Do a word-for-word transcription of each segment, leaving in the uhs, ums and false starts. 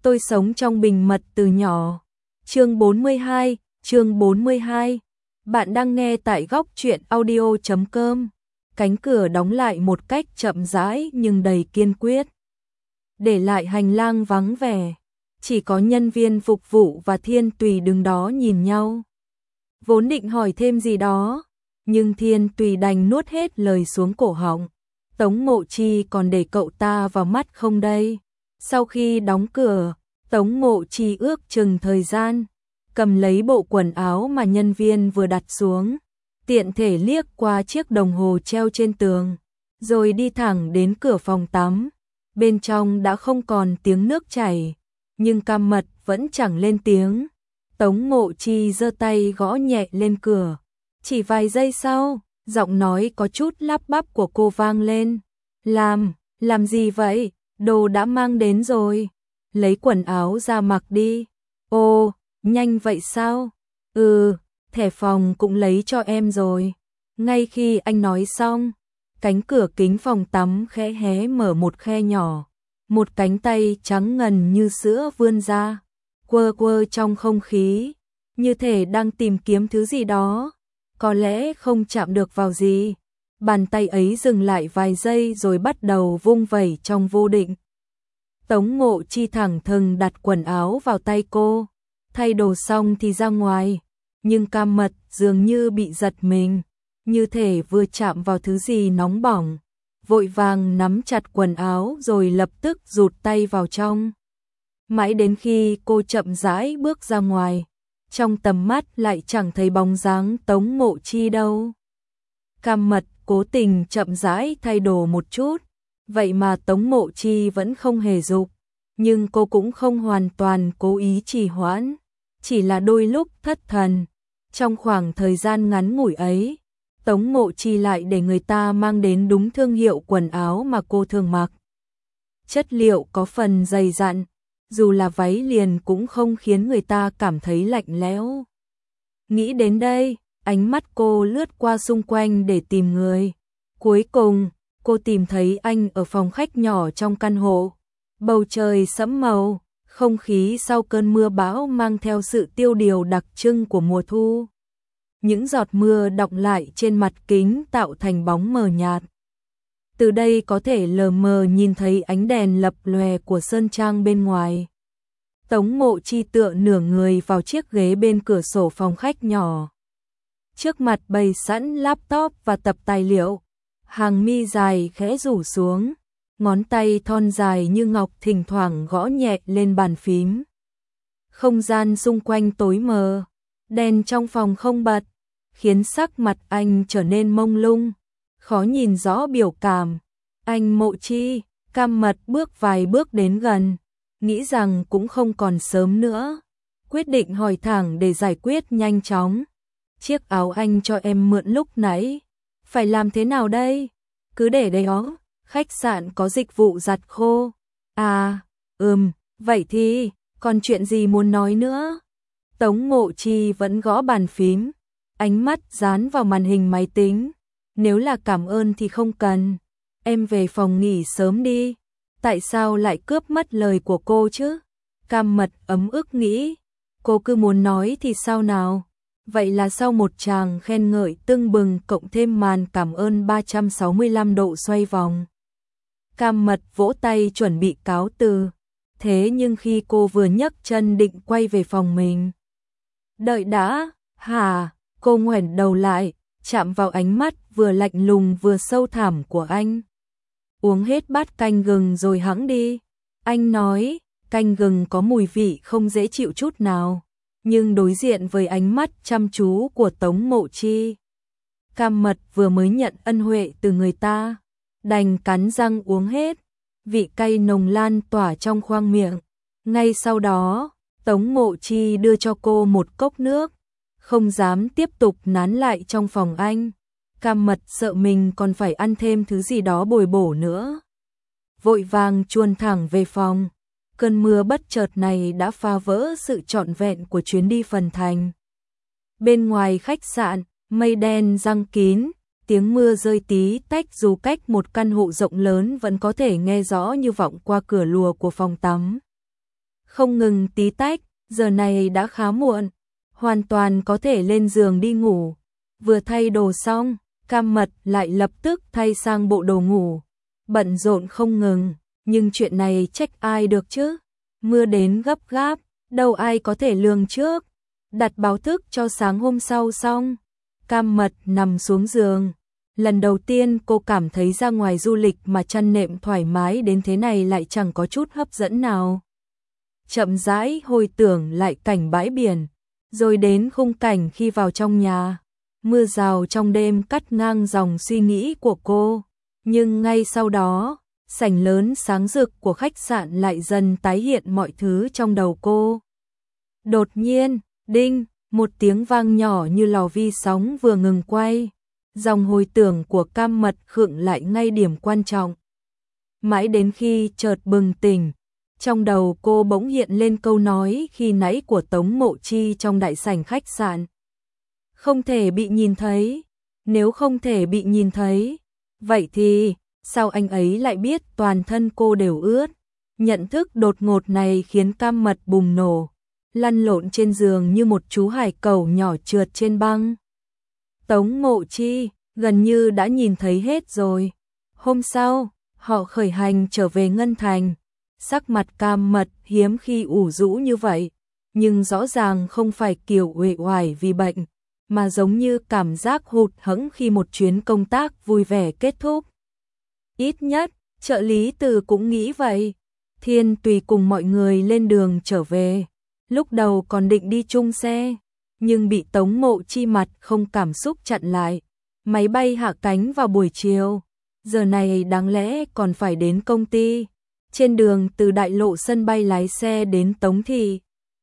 Tôi sống trong bình mật từ nhỏ. Chương bốn mươi hai, chương bốn mươi hai. Bạn đang nghe tại góc truyện audio chấm com. Cánh cửa đóng lại một cách chậm rãi nhưng đầy kiên quyết. Để lại hành lang vắng vẻ, chỉ có nhân viên phục vụ và Thiên Tùy đứng đó nhìn nhau. Vốn định hỏi thêm gì đó, nhưng Thiên Tùy đành nuốt hết lời xuống cổ họng. Tống Mộ Chi còn để cậu ta vào mắt không đây? Sau khi đóng cửa, Tống Mộ Chi ước chừng thời gian, cầm lấy bộ quần áo mà nhân viên vừa đặt xuống, tiện thể liếc qua chiếc đồng hồ treo trên tường, rồi đi thẳng đến cửa phòng tắm. Bên trong đã không còn tiếng nước chảy, nhưng Cam Mật vẫn chẳng lên tiếng. Tống Mộ Chi giơ tay gõ nhẹ lên cửa. Chỉ vài giây sau, giọng nói có chút lắp bắp của cô vang lên. Làm, làm gì vậy? Đồ đã mang đến rồi. Lấy quần áo ra mặc đi. Ồ, nhanh vậy sao? Ừ, thẻ phòng cũng lấy cho em rồi. Ngay khi anh nói xong, cánh cửa kính phòng tắm khẽ hé mở một khe nhỏ. Một cánh tay trắng ngần như sữa vươn ra, quơ quơ trong không khí, như thể đang tìm kiếm thứ gì đó. Có lẽ không chạm được vào gì. Bàn tay ấy dừng lại vài giây rồi bắt đầu vung vẩy trong vô định. Tống Mộ Chi thẳng thừng đặt quần áo vào tay cô, thay đồ xong thì ra ngoài. Nhưng Cam Mật dường như bị giật mình, như thể vừa chạm vào thứ gì nóng bỏng. Vội vàng nắm chặt quần áo rồi lập tức rụt tay vào trong. Mãi đến khi cô chậm rãi bước ra ngoài, trong tầm mắt lại chẳng thấy bóng dáng Tống Mộ Chi đâu. Cam Mật cố tình chậm rãi thay đồ một chút, vậy mà Tống Mộ Chi vẫn không hề dục, nhưng cô cũng không hoàn toàn cố ý trì hoãn, chỉ là đôi lúc thất thần. Trong khoảng thời gian ngắn ngủi ấy, Tống Mộ Chi lại để người ta mang đến đúng thương hiệu quần áo mà cô thường mặc. Chất liệu có phần dày dặn, dù là váy liền cũng không khiến người ta cảm thấy lạnh lẽo. Nghĩ đến đây, ánh mắt cô lướt qua xung quanh để tìm người. Cuối cùng, cô tìm thấy anh ở phòng khách nhỏ trong căn hộ. Bầu trời sẫm màu, không khí sau cơn mưa bão mang theo sự tiêu điều đặc trưng của mùa thu. Những giọt mưa đọng lại trên mặt kính tạo thành bóng mờ nhạt. Từ đây có thể lờ mờ nhìn thấy ánh đèn lập lòe của sơn trang bên ngoài. Tống Mộ Chi tựa nửa người vào chiếc ghế bên cửa sổ phòng khách nhỏ. Trước mặt bày sẵn laptop và tập tài liệu. Hàng mi dài khẽ rủ xuống, ngón tay thon dài như ngọc thỉnh thoảng gõ nhẹ lên bàn phím. Không gian xung quanh tối mờ, đèn trong phòng không bật, khiến sắc mặt anh trở nên mông lung, khó nhìn rõ biểu cảm. Anh Mộ Chi, Cam Mật bước vài bước đến gần, nghĩ rằng cũng không còn sớm nữa, quyết định hỏi thẳng để giải quyết nhanh chóng. Chiếc áo anh cho em mượn lúc nãy, phải làm thế nào đây? Cứ để đấy đó, khách sạn có dịch vụ giặt khô. À, ừm, vậy thì, còn chuyện gì muốn nói nữa? Tống Mộ Chi vẫn gõ bàn phím, ánh mắt dán vào màn hình máy tính. Nếu là cảm ơn thì không cần, em về phòng nghỉ sớm đi. Tại sao lại cướp mất lời của cô chứ? Cam Mật ấm ức nghĩ, cô cứ muốn nói thì sao nào? Vậy là sau một tràng khen ngợi tưng bừng cộng thêm màn cảm ơn ba trăm sáu mươi lăm độ xoay vòng, Cam Mật vỗ tay chuẩn bị cáo từ. Thế nhưng khi cô vừa nhấc chân định quay về phòng mình. Đợi đã, hả? Cô ngoảnh đầu lại, chạm vào ánh mắt vừa lạnh lùng vừa sâu thẳm của anh. Uống hết bát canh gừng rồi hẵng đi. Anh nói, canh gừng có mùi vị không dễ chịu chút nào. Nhưng đối diện với ánh mắt chăm chú của Tống Mộ Chi, Cam Mật vừa mới nhận ân huệ từ người ta, đành cắn răng uống hết. Vị cay nồng lan tỏa trong khoang miệng. Ngay sau đó, Tống Mộ Chi đưa cho cô một cốc nước, không dám tiếp tục nán lại trong phòng anh. Cam Mật sợ mình còn phải ăn thêm thứ gì đó bồi bổ nữa, vội vàng chuồn thẳng về phòng. Cơn mưa bất chợt này đã phá vỡ sự trọn vẹn của chuyến đi Phần Thành. Bên ngoài khách sạn, mây đen giăng kín, tiếng mưa rơi tí tách dù cách một căn hộ rộng lớn vẫn có thể nghe rõ như vọng qua cửa lùa của phòng tắm. không ngừng tí tách, giờ này đã khá muộn, hoàn toàn có thể lên giường đi ngủ. Vừa thay đồ xong, Cam Mật lại lập tức thay sang bộ đồ ngủ, bận rộn không ngừng, nhưng chuyện này trách ai được chứ? Mưa đến gấp gáp, đâu ai có thể lường trước. Đặt báo thức cho sáng hôm sau xong, Cam Mật nằm xuống giường. Lần đầu tiên cô cảm thấy ra ngoài du lịch mà chăn nệm thoải mái đến thế này lại chẳng có chút hấp dẫn nào. Chậm rãi hồi tưởng lại cảnh bãi biển, rồi đến khung cảnh khi vào trong nhà. Mưa rào trong đêm cắt ngang dòng suy nghĩ của cô, nhưng ngay sau đó, sảnh lớn sáng rực của khách sạn lại dần tái hiện mọi thứ trong đầu cô. Đột nhiên, đinh, một tiếng vang nhỏ như lò vi sóng vừa ngừng quay. Dòng hồi tưởng của Cam Mật khựng lại ngay điểm quan trọng. Mãi đến khi chợt bừng tỉnh, trong đầu cô bỗng hiện lên câu nói khi nãy của Tống Mộ Chi trong đại sảnh khách sạn. Không thể bị nhìn thấy, nếu không thể bị nhìn thấy, vậy thì sao anh ấy lại biết toàn thân cô đều ướt? Nhận thức đột ngột này khiến Cam Mật bùng nổ, lăn lộn trên giường như một chú hải cẩu nhỏ trượt trên băng. Tống Mộ Chi gần như đã nhìn thấy hết rồi. Hôm sau, họ khởi hành trở về Ngân Thành. Sắc mặt Cam Mật hiếm khi ủ rũ như vậy, nhưng rõ ràng không phải kiểu uể oải vì bệnh, mà giống như cảm giác hụt hẫng khi một chuyến công tác vui vẻ kết thúc. Ít nhất, trợ lý Từ cũng nghĩ vậy. Thiên Tùy cùng mọi người lên đường trở về. Lúc đầu còn định đi chung xe, nhưng bị Tống Mộ Chi mặt không cảm xúc chặn lại. Máy bay hạ cánh vào buổi chiều, giờ này đáng lẽ còn phải đến công ty. Trên đường từ đại lộ sân bay lái xe đến Tống Thị,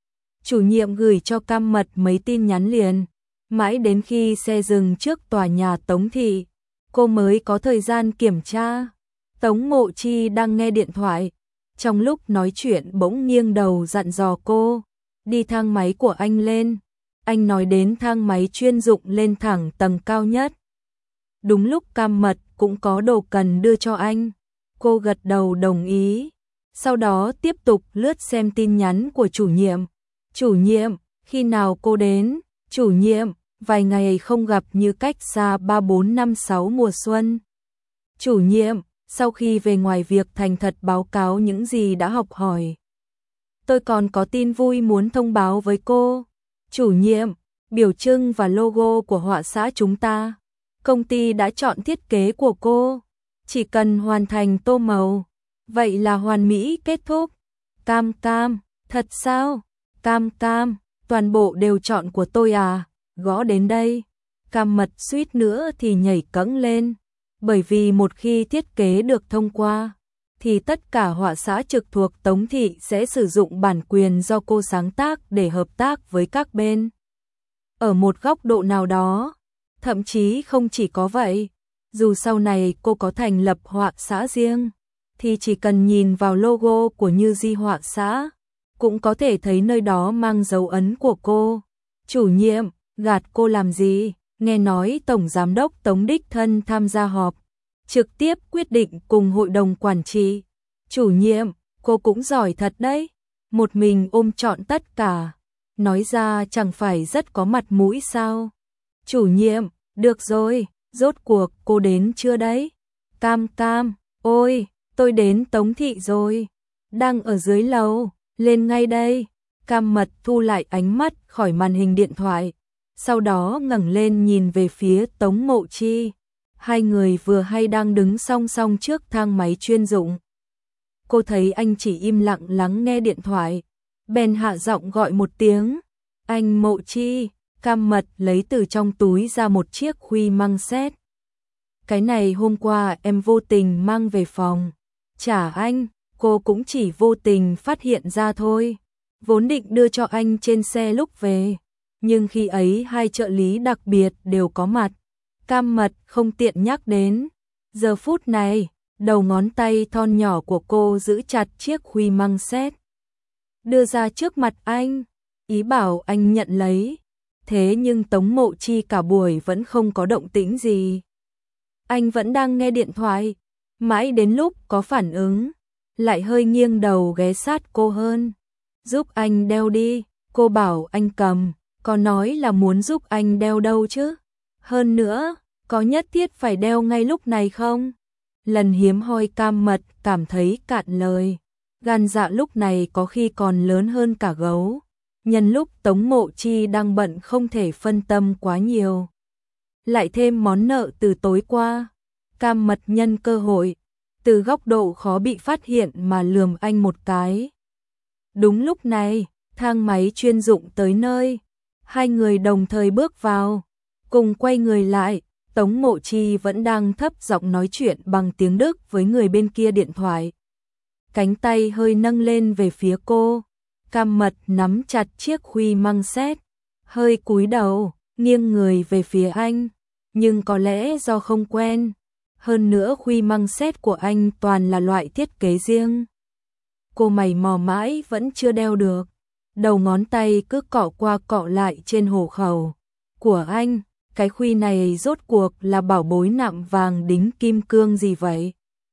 chủ nhiệm gửi cho Cam Mật mấy tin nhắn liền. Mãi đến khi xe dừng trước tòa nhà Tống Thị, cô mới có thời gian kiểm tra. Tống Mộ Chi đang nghe điện thoại, trong lúc nói chuyện bỗng nghiêng đầu dặn dò cô, đi thang máy của anh lên. Anh nói đến thang máy chuyên dụng lên thẳng tầng cao nhất. Đúng lúc Cam Mật cũng có đồ cần đưa cho anh, cô gật đầu đồng ý. Sau đó tiếp tục lướt xem tin nhắn của chủ nhiệm. Chủ nhiệm, khi nào cô đến? Chủ nhiệm, vài ngày không gặp như cách xa ba bốn năm sáu mùa xuân. Chủ nhiệm, sau khi về ngoài việc thành thật báo cáo những gì đã học hỏi, tôi còn có tin vui muốn thông báo với cô. Chủ nhiệm, biểu trưng và logo của họa xã chúng ta, công ty đã chọn thiết kế của cô, chỉ cần hoàn thành tô màu, vậy là hoàn mỹ kết thúc. Cam Cam, thật sao? Cam Cam, toàn bộ đều chọn của tôi à? Gõ đến đây, Cam Mật suýt nữa thì nhảy cẫng lên, bởi vì một khi thiết kế được thông qua, thì tất cả họa xã trực thuộc Tống Thị sẽ sử dụng bản quyền do cô sáng tác để hợp tác với các bên. Ở một góc độ nào đó, thậm chí không chỉ có vậy, dù sau này cô có thành lập họa xã riêng, thì chỉ cần nhìn vào logo của Như Di họa xã, cũng có thể thấy nơi đó mang dấu ấn của cô. Chủ nhiệm, gạt cô làm gì? Nghe nói Tổng Giám đốc Tống đích thân tham gia họp, trực tiếp quyết định cùng hội đồng quản trị. Chủ nhiệm, cô cũng giỏi thật đấy, một mình ôm trọn tất cả, nói ra chẳng phải rất có mặt mũi sao? Chủ nhiệm, được rồi, rốt cuộc cô đến chưa đấy? Cam Cam, ôi, tôi đến Tống Thị rồi, đang ở dưới lầu, lên ngay đây. Cam Mật thu lại ánh mắt khỏi màn hình điện thoại, sau đó ngẩng lên nhìn về phía Tống Mộ Chi. Hai người vừa hay đang đứng song song trước thang máy chuyên dụng. Cô thấy anh chỉ im lặng lắng nghe điện thoại, bèn hạ giọng gọi một tiếng. Anh Mộ Chi. Cam Mật lấy từ trong túi ra một chiếc khuy măng xét. Cái này hôm qua em vô tình mang về phòng. Trả anh, cô cũng chỉ vô tình phát hiện ra thôi. Vốn định đưa cho anh trên xe lúc về, nhưng khi ấy hai trợ lý đặc biệt đều có mặt. Cam Mật không tiện nhắc đến. Giờ phút này, đầu ngón tay thon nhỏ của cô giữ chặt chiếc khuy măng xét, đưa ra trước mặt anh, ý bảo anh nhận lấy. Thế nhưng Tống Mộ Chi cả buổi vẫn không có động tĩnh gì. Anh vẫn đang nghe điện thoại, mãi đến lúc có phản ứng, lại hơi nghiêng đầu ghé sát cô hơn. Giúp anh đeo đi, cô bảo anh cầm, có nói là muốn giúp anh đeo đâu chứ. Hơn nữa, có nhất thiết phải đeo ngay lúc này không? Lần hiếm hoi Cam Mật cảm thấy cạn lời. Gan dạ lúc này có khi còn lớn hơn cả gấu. Nhân lúc Tống Mộ Chi đang bận không thể phân tâm quá nhiều. Lại thêm món nợ từ tối qua. Cam Mật nhân cơ hội, từ góc độ khó bị phát hiện mà lườm anh một cái. Đúng lúc này, thang máy chuyên dụng tới nơi. Hai người đồng thời bước vào, cùng quay người lại. Tống Mộ Chi vẫn đang thấp giọng nói chuyện bằng tiếng Đức với người bên kia điện thoại. Cánh tay hơi nâng lên về phía cô. Cam Mật nắm chặt chiếc khuy măng xét, hơi cúi đầu, nghiêng người về phía anh. Nhưng có lẽ do không quen. Hơn nữa khuy măng xét của anh toàn là loại thiết kế riêng. Cô mày mò mãi vẫn chưa đeo được. Đầu ngón tay cứ cọ qua cọ lại trên hổ khẩu của anh. Cái khuy này rốt cuộc là bảo bối nạm vàng đính kim cương gì vậy?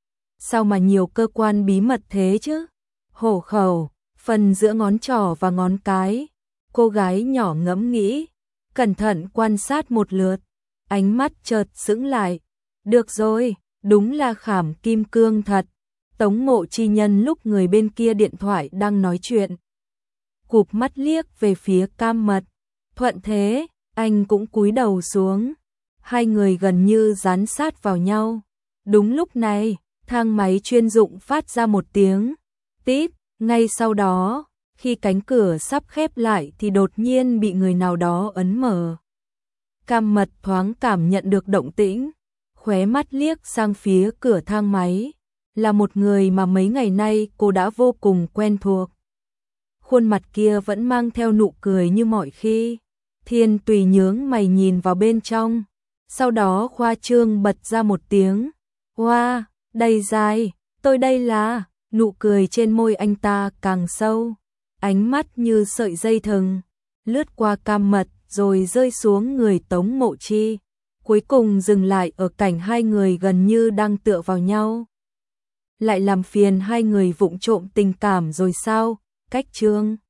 Sao mà nhiều cơ quan bí mật thế chứ? Hổ khẩu, phần giữa ngón trỏ và ngón cái. Cô gái nhỏ ngẫm nghĩ, cẩn thận quan sát một lượt, ánh mắt chợt sững lại. Được rồi, đúng là khảm kim cương thật. Tống Mộ Chi nhân lúc người bên kia điện thoại đang nói chuyện, cụp mắt liếc về phía Cam Mật. Thuận thế, anh cũng cúi đầu xuống. Hai người gần như dán sát vào nhau. Đúng lúc này, thang máy chuyên dụng phát ra một tiếng tít. Ngay sau đó, khi cánh cửa sắp khép lại thì đột nhiên bị người nào đó ấn mở. Cam Mật thoáng cảm nhận được động tĩnh, khóe mắt liếc sang phía cửa thang máy. Là một người mà mấy ngày nay cô đã vô cùng quen thuộc. Khuôn mặt kia vẫn mang theo nụ cười như mọi khi. Thiên Tùy nhướng mày nhìn vào bên trong, sau đó khoa trương bật ra một tiếng. Wow, đầy dài, tôi đây là... Nụ cười trên môi anh ta càng sâu, ánh mắt như sợi dây thừng, lướt qua Cam Mật rồi rơi xuống người Tống Mộ Chi. Cuối cùng dừng lại ở cảnh hai người gần như đang tựa vào nhau. Lại làm phiền hai người vụng trộm tình cảm rồi sao? Cách chương